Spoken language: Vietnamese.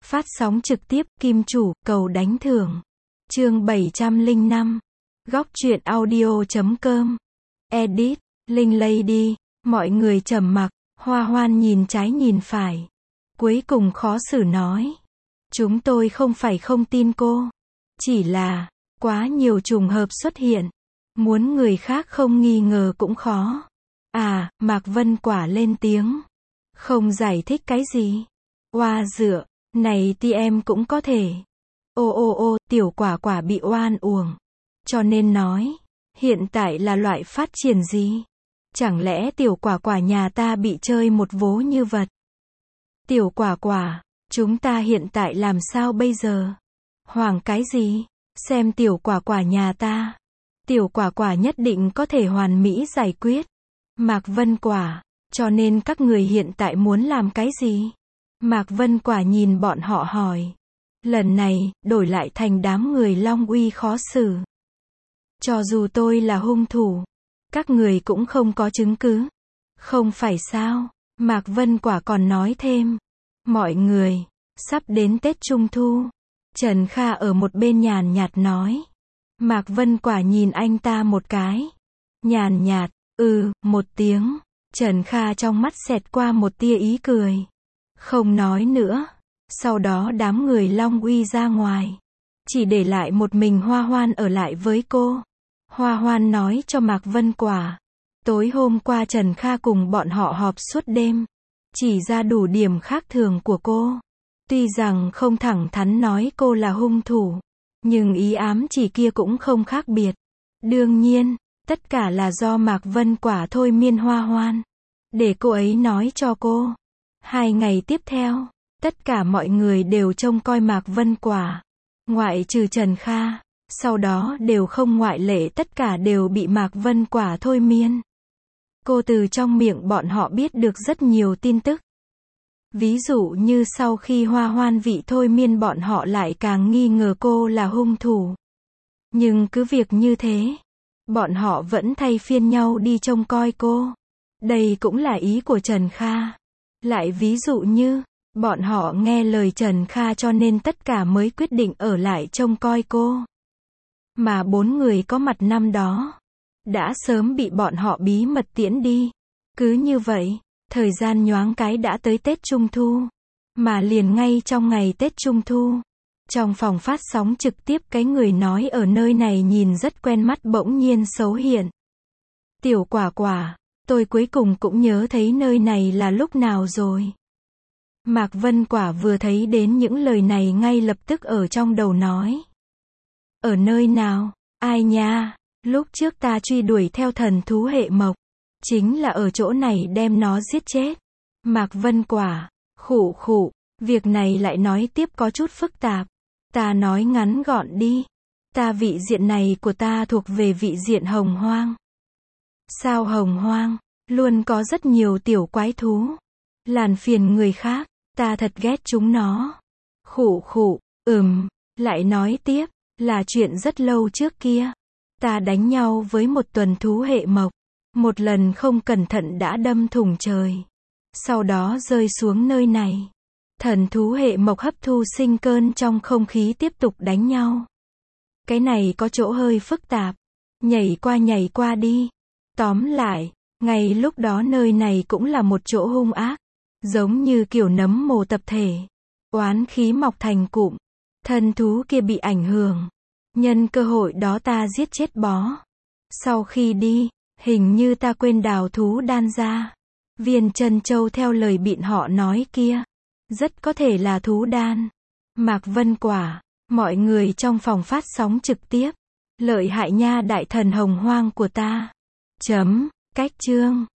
Phát sóng trực tiếp, Kim Chủ, cầu đánh thưởng. Chương 705. Góc truyện audio.com. Edit, Linh Lady. Mọi người trầm mặc, Hoa Hoan nhìn trái nhìn phải. Cuối cùng khó xử nói. Chúng tôi không phải không tin cô. Chỉ là, quá nhiều trùng hợp xuất hiện. Muốn người khác không nghi ngờ cũng khó. À, Mạc Vân Quả lên tiếng. Không giải thích cái gì. Oa dựa, này thì em cũng có thể. Ô, tiểu quả quả bị oan uổng. Cho nên nói, hiện tại là loại phát triển gì? Chẳng lẽ tiểu quả quả nhà ta bị chơi một vố như vật? Tiểu quả quả, chúng ta hiện tại làm sao bây giờ? Hoảng cái gì? Xem tiểu quả quả nhà ta. Tiểu quả quả nhất định có thể hoàn mỹ giải quyết. Mạc Vân Quả, cho nên các người hiện tại muốn làm cái gì? Mạc Vân Quả nhìn bọn họ hỏi. Lần này, đổi lại thành đám người Long Uy khó xử. Cho dù tôi là hung thủ, các người cũng không có chứng cứ. Không phải sao? Mạc Vân Quả còn nói thêm. Mọi người, sắp đến Tết Trung Thu. Trần Kha ở một bên nhàn nhạt nói. Mạc Vân Quả nhìn anh ta một cái. Nhàn nhạt, một tiếng. Trần Kha trong mắt xẹt qua một tia ý cười. Không nói nữa. Sau đó đám người Long Uy ra ngoài. Chỉ để lại một mình Hoa Hoan ở lại với cô. Hoa Hoan nói cho Mạc Vân Quả. Tối hôm qua Trần Kha cùng bọn họ họp suốt đêm. Chỉ ra đủ điểm khác thường của cô. Tuy rằng không thẳng thắn nói cô là hung thủ. Nhưng ý ám chỉ kia cũng không khác biệt. Đương nhiên, tất cả là do Mạc Vân Quả thôi miên Hoa Hoan. Để cô ấy nói cho cô. 2 ngày tiếp theo, tất cả mọi người đều trông coi Mạc Vân Quả. Ngoại trừ Trần Kha, sau đó đều không ngoại lệ, tất cả đều bị Mạc Vân Quả thôi miên. Cô từ trong miệng bọn họ biết được rất nhiều tin tức. Ví dụ như sau khi Hoa Hoan vị thôi miên bọn họ lại càng nghi ngờ cô là hung thủ. Nhưng cứ việc như thế, bọn họ vẫn thay phiên nhau đi trông coi cô. Đây cũng là ý của Trần Kha. Lại ví dụ như, bọn họ nghe lời Trần Kha cho nên tất cả mới quyết định ở lại trông coi cô. Mà 4 người có mặt năm đó, đã sớm bị bọn họ bí mật tiễn đi. Cứ như vậy, thời gian nhoáng cái đã tới Tết Trung Thu. Mà liền ngay trong ngày Tết Trung Thu, trong phòng phát sóng trực tiếp cái người nói ở nơi này nhìn rất quen mắt bỗng nhiên xấu hiện. Tiểu quả quả, tôi cuối cùng cũng nhớ thấy nơi này là lúc nào rồi. Mạc Vân Quả vừa thấy đến những lời này ngay lập tức ở trong đầu nói. Ở nơi nào? Ai nha? Lúc trước ta truy đuổi theo thần thú hệ mộc. Chính là ở chỗ này đem nó giết chết. Mạc Vân Quả, khụ, việc này lại nói tiếp có chút phức tạp. Ta nói ngắn gọn đi. Ta vị diện này của ta thuộc về vị diện Hồng Hoang. Sao Hồng Hoang? Luôn có rất nhiều tiểu quái thú. Làm phiền người khác, ta thật ghét chúng nó. Khụ, lại nói tiếp, là chuyện rất lâu trước kia. Ta đánh nhau với một tuần thú hệ mộc. Một lần không cẩn thận đã đâm thủng trời. Sau đó rơi xuống nơi này. Thần thú hệ mộc hấp thu sinh cơn trong không khí tiếp tục đánh nhau. Cái này có chỗ hơi phức tạp. Nhảy qua đi. Tóm lại, ngay lúc đó nơi này cũng là một chỗ hung ác. Giống như kiểu nấm mồ tập thể. Oán khí mọc thành cụm. Thần thú kia bị ảnh hưởng. Nhân cơ hội đó ta giết chết bó. Sau khi đi, hình như ta quên đào thú đan ra. Viên chân châu theo lời bịn họ nói kia. Rất có thể là thú đan. Mạc Vân Quả, mọi người trong phòng phát sóng trực tiếp. Lợi hại nha đại thần Hồng Hoang của ta. Cách chương.